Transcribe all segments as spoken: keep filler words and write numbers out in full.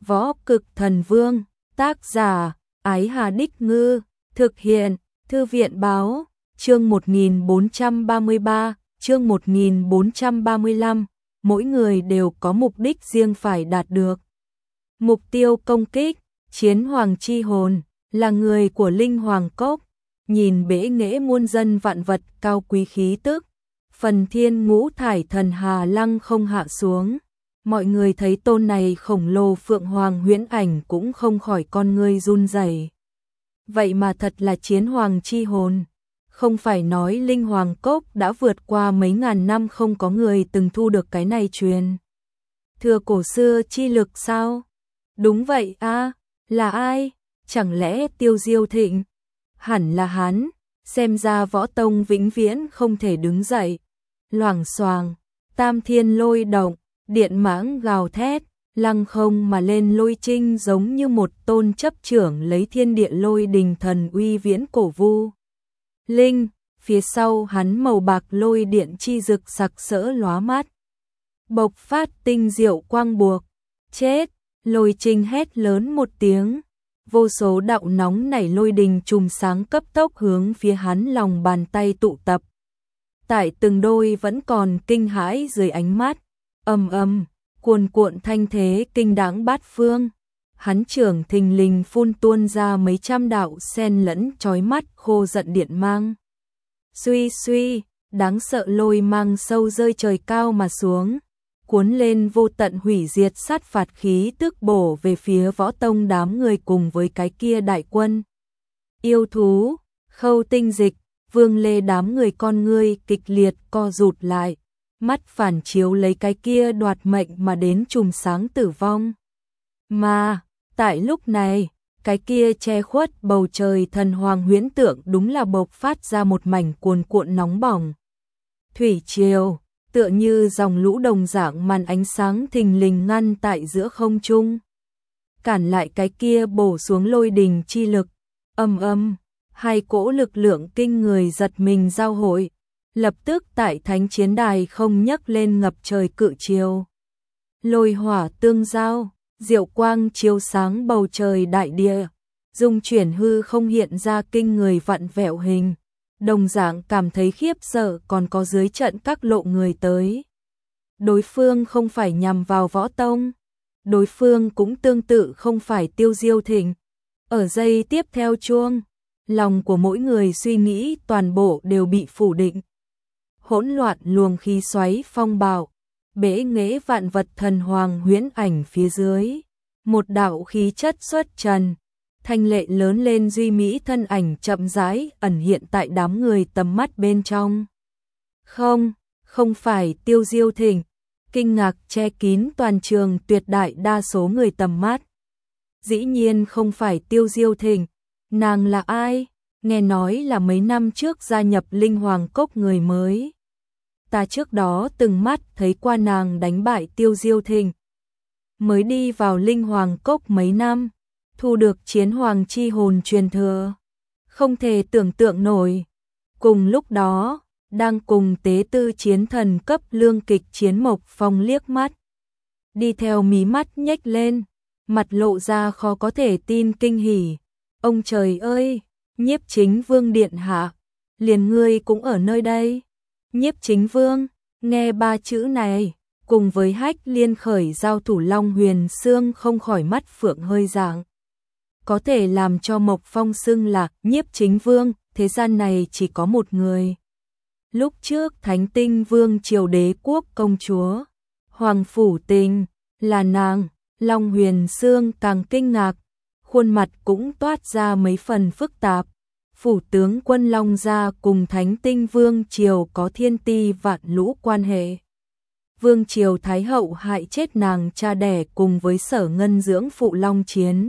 Võ Cực Thần Vương, tác giả, Ái Hà Đích Ngư, thực hiện, Thư viện Báo, chương một nghìn bốn trăm ba mươi ba, chương một nghìn bốn trăm ba mươi lăm, mỗi người đều có mục đích riêng phải đạt được. Mục tiêu công kích, Chiến Hoàng chi hồn, là người của Linh Hoàng Cốc, nhìn bể nghệ muôn dân vạn vật cao quý khí tức, phần thiên ngũ thải thần hà lăng không hạ xuống. Mọi người thấy tôn này khổng lồ phượng hoàng huyễn ảnh cũng không khỏi con ngươi run rẩy. Vậy mà thật là Chiến Hoàng chi hồn, không phải nói Linh Hoàng Cốc đã vượt qua mấy ngàn năm không có người từng thu được cái này truyền thừa cổ xưa chi lực sao? Đúng vậy a, là ai? Chẳng lẽ Tiêu Diêu Thịnh? Hẳn là hắn, xem ra võ tông vĩnh viễn không thể đứng dậy. Loảng xoàng, tam thiên lôi động, điện mãng gào thét, lăng không mà lên lôi trinh giống như một tôn chấp trưởng lấy thiên địa lôi đình thần uy viễn cổ vu. Linh, phía sau hắn màu bạc lôi điện chi rực sặc sỡ lóa mắt. Bộc phát tinh diệu quang buộc, chết, lôi trinh hét lớn một tiếng. Vô số đạo nóng nảy lôi đình trùm sáng cấp tốc hướng phía hắn lòng bàn tay tụ tập. Tại từng đôi vẫn còn kinh hãi dưới ánh mắt, ầm ầm, cuồn cuộn thanh thế kinh đáng bát phương. Hắn trưởng thình lình phun tuôn ra mấy trăm đạo sen lẫn chói mắt khô giận điện mang. Suy suy, đáng sợ lôi mang sâu rơi trời cao mà xuống, cuốn lên vô tận hủy diệt sát phạt khí tức bổ về phía võ tông đám người cùng với cái kia đại quân. Yêu thú, Khâu Tinh Dịch, Vương Lê đám người con ngươi kịch liệt co rụt lại, mắt phản chiếu lấy cái kia đoạt mệnh mà đến chùm sáng tử vong. Mà, tại lúc này, cái kia che khuất bầu trời thần hoàng huyễn tượng đúng là bộc phát ra một mảnh cuồn cuộn nóng bỏng. Thủy triều, tựa như dòng lũ đồng dạng màn ánh sáng thình lình ngăn tại giữa không trung, cản lại cái kia bổ xuống lôi đình chi lực. Âm âm, hai cỗ lực lượng kinh người giật mình giao hội, lập tức tại thánh chiến đài không nhấc lên ngập trời cự triều. Lôi hỏa tương giao, diệu quang chiếu sáng bầu trời đại địa, dung chuyển hư không hiện ra kinh người vặn vẹo hình. Đồng dạng cảm thấy khiếp sợ còn có dưới trận các lộ người tới. Đối phương không phải nhằm vào võ tông, đối phương cũng tương tự không phải Tiêu Diêu Thịnh. Ở giây tiếp theo chuông, lòng của mỗi người suy nghĩ toàn bộ đều bị phủ định. Hỗn loạn luồng khí xoáy phong bạo, bể nghệ vạn vật thần hoàng huyễn ảnh phía dưới, một đạo khí chất xuất trần, thanh lệ lớn lên duy mỹ thân ảnh chậm rãi ẩn hiện tại đám người tầm mắt bên trong. Không, không phải Tiêu Diêu Thịnh, kinh ngạc che kín toàn trường tuyệt đại đa số người tầm mắt. Dĩ nhiên không phải Tiêu Diêu Thịnh, nàng là ai? Nghe nói là mấy năm trước gia nhập Linh Hoàng Cốc người mới. Ta trước đó từng mắt thấy qua nàng đánh bại Tiêu Diêu Thịnh. Mới đi vào Linh Hoàng Cốc mấy năm, thu được Chiến Hoàng chi hồn truyền thừa. Không thể tưởng tượng nổi. Cùng lúc đó, đang cùng tế tư chiến thần cấp lương kịch Chiến Mộc Phong liếc mắt. Đi theo mí mắt nhếch lên, mặt lộ ra khó có thể tin kinh hỉ. Ông trời ơi, Nhiếp Chính Vương điện hạ, liền ngươi cũng ở nơi đây. Nhiếp Chính Vương, nghe ba chữ này, cùng với Hách Liên khởi giao thủ Long Huyền Xương không khỏi mắt phượng hơi dạng. Có thể làm cho Mộc Phong xưng là Nhiếp Chính Vương, thế gian này chỉ có một người. Lúc trước Thánh Tinh Vương triều đế quốc công chúa, Hoàng Phủ Tình, là nàng. Long Huyền Xương càng kinh ngạc, khuôn mặt cũng toát ra mấy phần phức tạp. Phủ tướng quân Long gia cùng Thánh Tinh Vương triều có thiên ti vạn lũ quan hệ. Vương triều Thái hậu hại chết nàng cha đẻ cùng với Sở Ngân dưỡng phụ Long Chiến.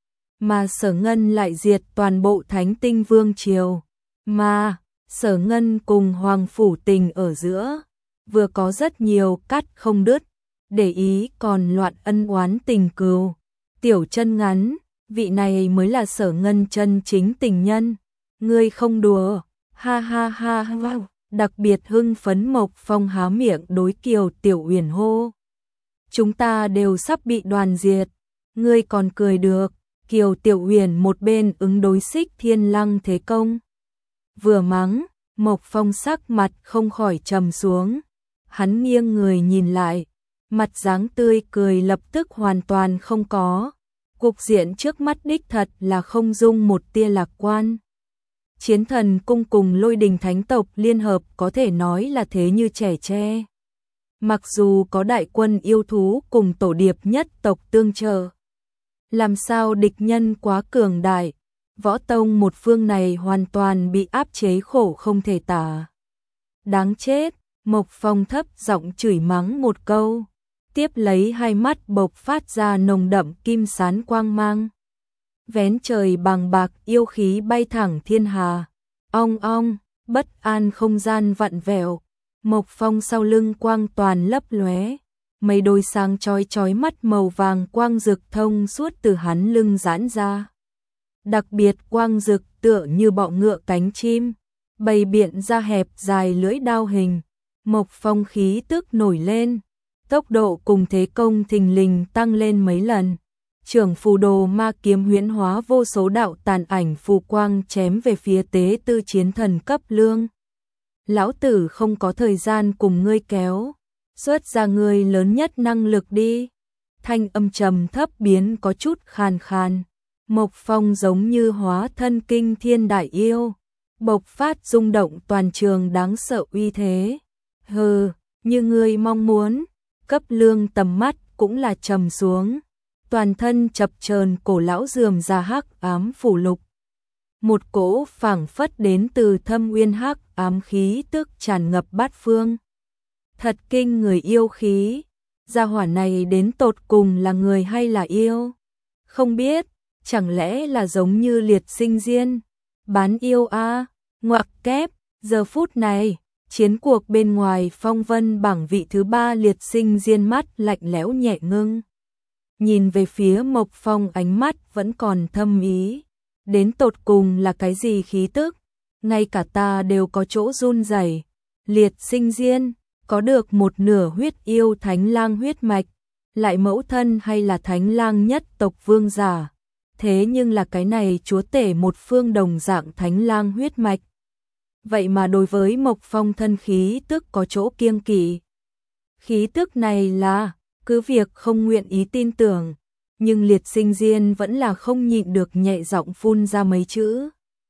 Mà Sở Ngân lại diệt toàn bộ Thánh Tinh Vương triều. Mà Sở Ngân cùng Hoàng Phủ Tình ở giữa, vừa có rất nhiều cắt không đứt, để ý còn loạn ân oán tình cừu. Tiểu chân ngắn, vị này mới là Sở Ngân chân chính tình nhân. Ngươi không đùa, ha ha ha ha. Đặc biệt hưng phấn Mộc Phong há miệng đối Kiều Tiểu Uyển hô. Chúng ta đều sắp bị đoàn diệt. Ngươi còn cười được, Kiều Tiểu Huyền một bên ứng đối Xích Thiên Lăng thế công. Vừa mắng, Mộc Phong sắc mặt không khỏi trầm xuống. Hắn nghiêng người nhìn lại, mặt dáng tươi cười lập tức hoàn toàn không có. Cục diện trước mắt đích thật là không dung một tia lạc quan. Chiến Thần Cung cùng Lôi Đình Thánh tộc liên hợp có thể nói là thế như trẻ tre. Mặc dù có đại quân yêu thú cùng tổ điệp nhất tộc tương trợ, làm sao địch nhân quá cường đại, võ tông một phương này hoàn toàn bị áp chế khổ không thể tả. Đáng chết, Mộc Phong thấp giọng chửi mắng một câu, tiếp lấy hai mắt bộc phát ra nồng đậm kim sán quang mang. Vén trời bằng bạc yêu khí bay thẳng thiên hà, ong ong, bất an không gian vặn vẹo. Mộc Phong sau lưng quang toàn lấp lóe, mấy đôi sáng chói chói mắt màu vàng quang rực thông suốt từ hắn lưng giãn ra. Đặc biệt quang rực tựa như bọ ngựa cánh chim, bày biện ra hẹp dài lưỡi đao hình. Mộc Phong khí tức nổi lên, tốc độ cùng thế công thình lình tăng lên mấy lần. Trưởng phù đồ ma kiếm huyễn hóa vô số đạo tàn ảnh phù quang chém về phía tế tư chiến thần cấp lương. Lão tử không có thời gian cùng ngươi kéo, xuất ra ngươi lớn nhất năng lực đi. Thanh âm trầm thấp biến có chút khàn khàn. Mộc Phong giống như hóa thân kinh thiên đại yêu, bộc phát rung động toàn trường đáng sợ uy thế. Hừ, như ngươi mong muốn. Cấp lương tầm mắt cũng là trầm xuống, toàn thân chập chờn cổ lão rườm ra hắc ám phủ lục. Một cỗ phảng phất đến từ thâm uyên hắc ám khí tức tràn ngập bát phương. Thật kinh người yêu khí, gia hỏa này đến tột cùng là người hay là yêu? Không biết, chẳng lẽ là giống như liệt sinh diên, bán yêu a, à? Ngoặc kép, giờ phút này, chiến cuộc bên ngoài phong vân bảng vị thứ ba liệt sinh diên mắt lạnh lẽo nhẹ ngưng. Nhìn về phía Mộc Phong ánh mắt vẫn còn thâm ý. Đến tột cùng là cái gì khí tức? Ngay cả ta đều có chỗ run rẩy. Liệt sinh diên, có được một nửa huyết yêu thánh lang huyết mạch, lại mẫu thân hay là thánh lang nhất tộc vương giả. Thế nhưng là cái này chúa tể một phương đồng dạng thánh lang huyết mạch. Vậy mà đối với Mộc Phong thân khí tức có chỗ kiêng kỵ. Khí tức này là, cứ việc không nguyện ý tin tưởng, nhưng liệt sinh diên vẫn là không nhịn được nhẹ giọng phun ra mấy chữ.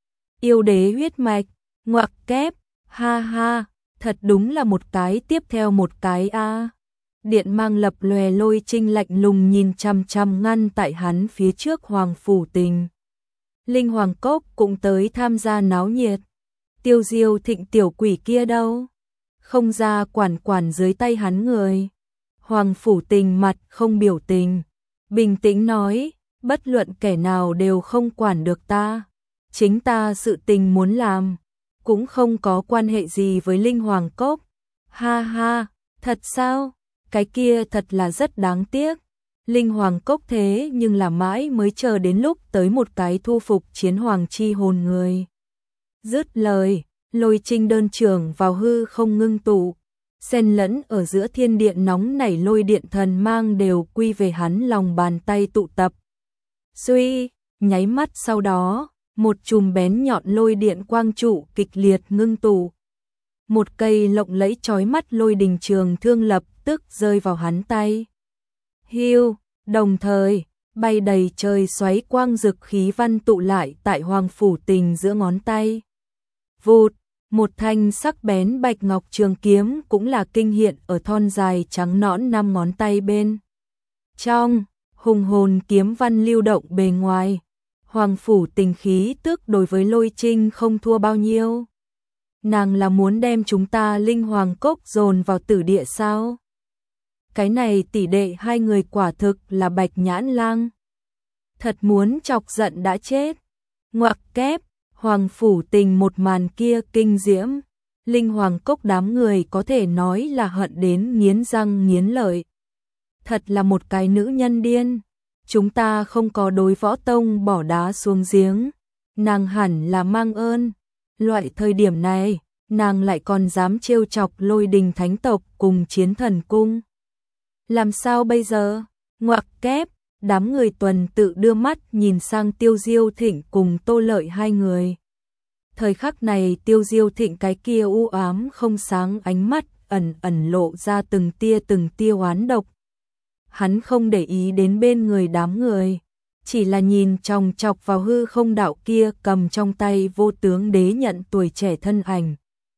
Yêu đế huyết mạch, ngoặc kép, ha ha, thật đúng là một cái tiếp theo một cái a. À. Điện mang lập lòe Lôi Trinh lạnh lùng nhìn chằm chằm ngăn tại hắn phía trước Hoàng Phủ Tình. Linh Hoàng Cốc cũng tới tham gia náo nhiệt. Tiêu Diêu Thịnh tiểu quỷ kia đâu? Không ra quản quản dưới tay hắn người. Hoàng Phủ Tình mặt không biểu tình, bình tĩnh nói, bất luận kẻ nào đều không quản được ta. Chính ta sự tình muốn làm, cũng không có quan hệ gì với Linh Hoàng Cốc. Ha ha, thật sao? Cái kia thật là rất đáng tiếc. Linh Hoàng Cốc thế nhưng là mãi mới chờ đến lúc tới một cái thu phục chiến hoàng chi hồn người. Dứt lời, Lôi Trinh đơn trưởng vào hư không ngưng tụ, xen lẫn ở giữa thiên điện nóng nảy lôi điện thần mang đều quy về hắn lòng bàn tay tụ tập. Suy, nháy mắt sau đó, một chùm bén nhọn lôi điện quang trụ kịch liệt ngưng tụ. Một cây lộng lẫy chói mắt lôi đình trường thương lập tức rơi vào hắn tay. Hiu, đồng thời, bay đầy trời xoáy quang dực khí văn tụ lại tại Hoàng Phủ Tình giữa ngón tay. Vụt, một thanh sắc bén bạch ngọc trường kiếm cũng là kinh hiện ở thon dài trắng nõn năm ngón tay bên. Trong, hùng hồn kiếm văn lưu động bề ngoài, Hoàng Phủ Tình khí tức đối với Lôi Trinh không thua bao nhiêu. Nàng là muốn đem chúng ta Linh Hoàng Cốc dồn vào tử địa sao? Cái này tỷ đệ hai người quả thực là bạch nhãn lang. Thật muốn chọc giận đã chết. Ngoặc kép, Hoàng Phủ Tình một màn kia kinh diễm. Linh Hoàng Cốc đám người có thể nói là hận đến nghiến răng nghiến lợi. Thật là một cái nữ nhân điên. Chúng ta không có đối võ tông bỏ đá xuống giếng. Nàng hẳn là mang ơn. Loại thời điểm này, nàng lại còn dám trêu chọc Lôi Đình Thánh tộc cùng Chiến Thần Cung. Làm sao bây giờ? Ngoặc kép, Đám người tuần tự đưa mắt nhìn sang Tiêu Diêu Thịnh cùng Tô Lợi hai người. Thời khắc này Tiêu Diêu Thịnh cái kia u ám không sáng ánh mắt ẩn ẩn lộ ra từng tia từng tia oán độc. Hắn không để ý đến bên người đám người, chỉ là nhìn chòng chọc vào hư không đạo kia cầm trong tay vô tướng đế nhận tuổi trẻ thân ảnh.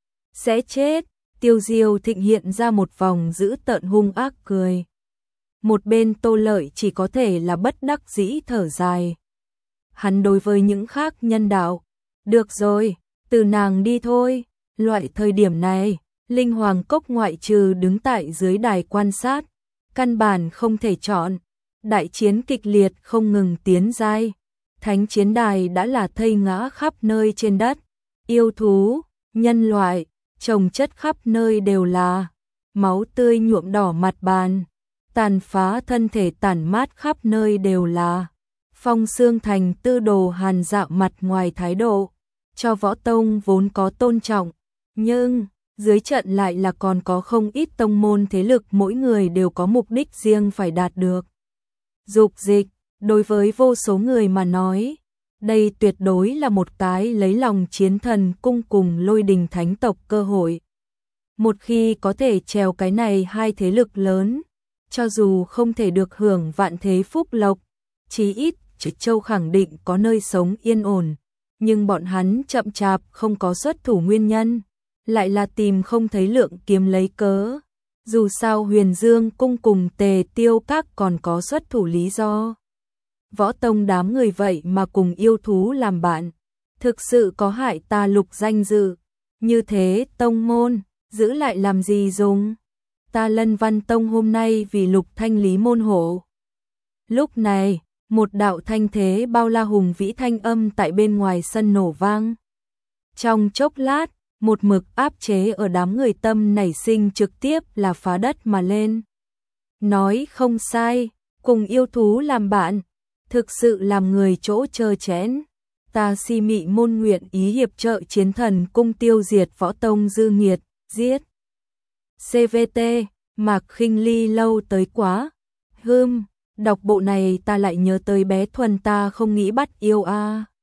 Sẽ chết, Tiêu Diêu Thịnh hiện ra một vòng dữ tợn hung ác cười. Một bên Tô Lợi chỉ có thể là bất đắc dĩ thở dài. Hắn đối với những khác nhân đạo, được rồi, từ nàng đi thôi. Loại thời điểm này, Linh Hoàng Cốc ngoại trừ đứng tại dưới đài quan sát, căn bản không thể chọn. Đại chiến kịch liệt không ngừng tiến giai. Thánh chiến đài đã là thây ngã khắp nơi trên đất. Yêu thú, nhân loại, chồng chất khắp nơi đều là. Máu tươi nhuộm đỏ mặt bàn. Tàn phá thân thể tản mát khắp nơi đều là. Phong Xương Thành tư đồ hàn dạo mặt ngoài thái độ. Cho võ tông vốn có tôn trọng. Nhưng, dưới trận lại là còn có không ít tông môn thế lực mỗi người đều có mục đích riêng phải đạt được. Dục dịch, đối với vô số người mà nói, đây tuyệt đối là một cái lấy lòng chiến thần cung cùng Lôi Đình thánh tộc cơ hội. Một khi có thể trèo cái này hai thế lực lớn, cho dù không thể được hưởng vạn thế phúc lộc, chí ít Trích Châu khẳng định có nơi sống yên ổn, nhưng bọn hắn chậm chạp không có xuất thủ nguyên nhân, lại là tìm không thấy Lượng Kiếm lấy cớ. Dù sao Huyền Dương cung cùng Tề Tiêu Các còn có xuất thủ lý do. Võ tông đám người vậy mà cùng yêu thú làm bạn, thực sự có hại ta Lục danh dự. Như thế tông môn, giữ lại làm gì dùng? Ta Lân Văn Tông hôm nay vì Lục thanh lý môn hộ. Lúc này, một đạo thanh thế bao la hùng vĩ thanh âm tại bên ngoài sân nổ vang. Trong chốc lát, một mực áp chế ở đám người tâm nảy sinh trực tiếp là phá đất mà lên. Nói không sai, cùng yêu thú làm bạn, thực sự làm người chỗ trơ chẽn. Ta Si Mị môn nguyện ý hiệp trợ chiến thần cung tiêu diệt võ tông dư nghiệt, giết. xê vê tê, Mạc Khinh Ly lâu tới quá. Hừm, đọc bộ này ta lại nhớ tới bé Thuần ta không nghĩ bắt yêu a. À.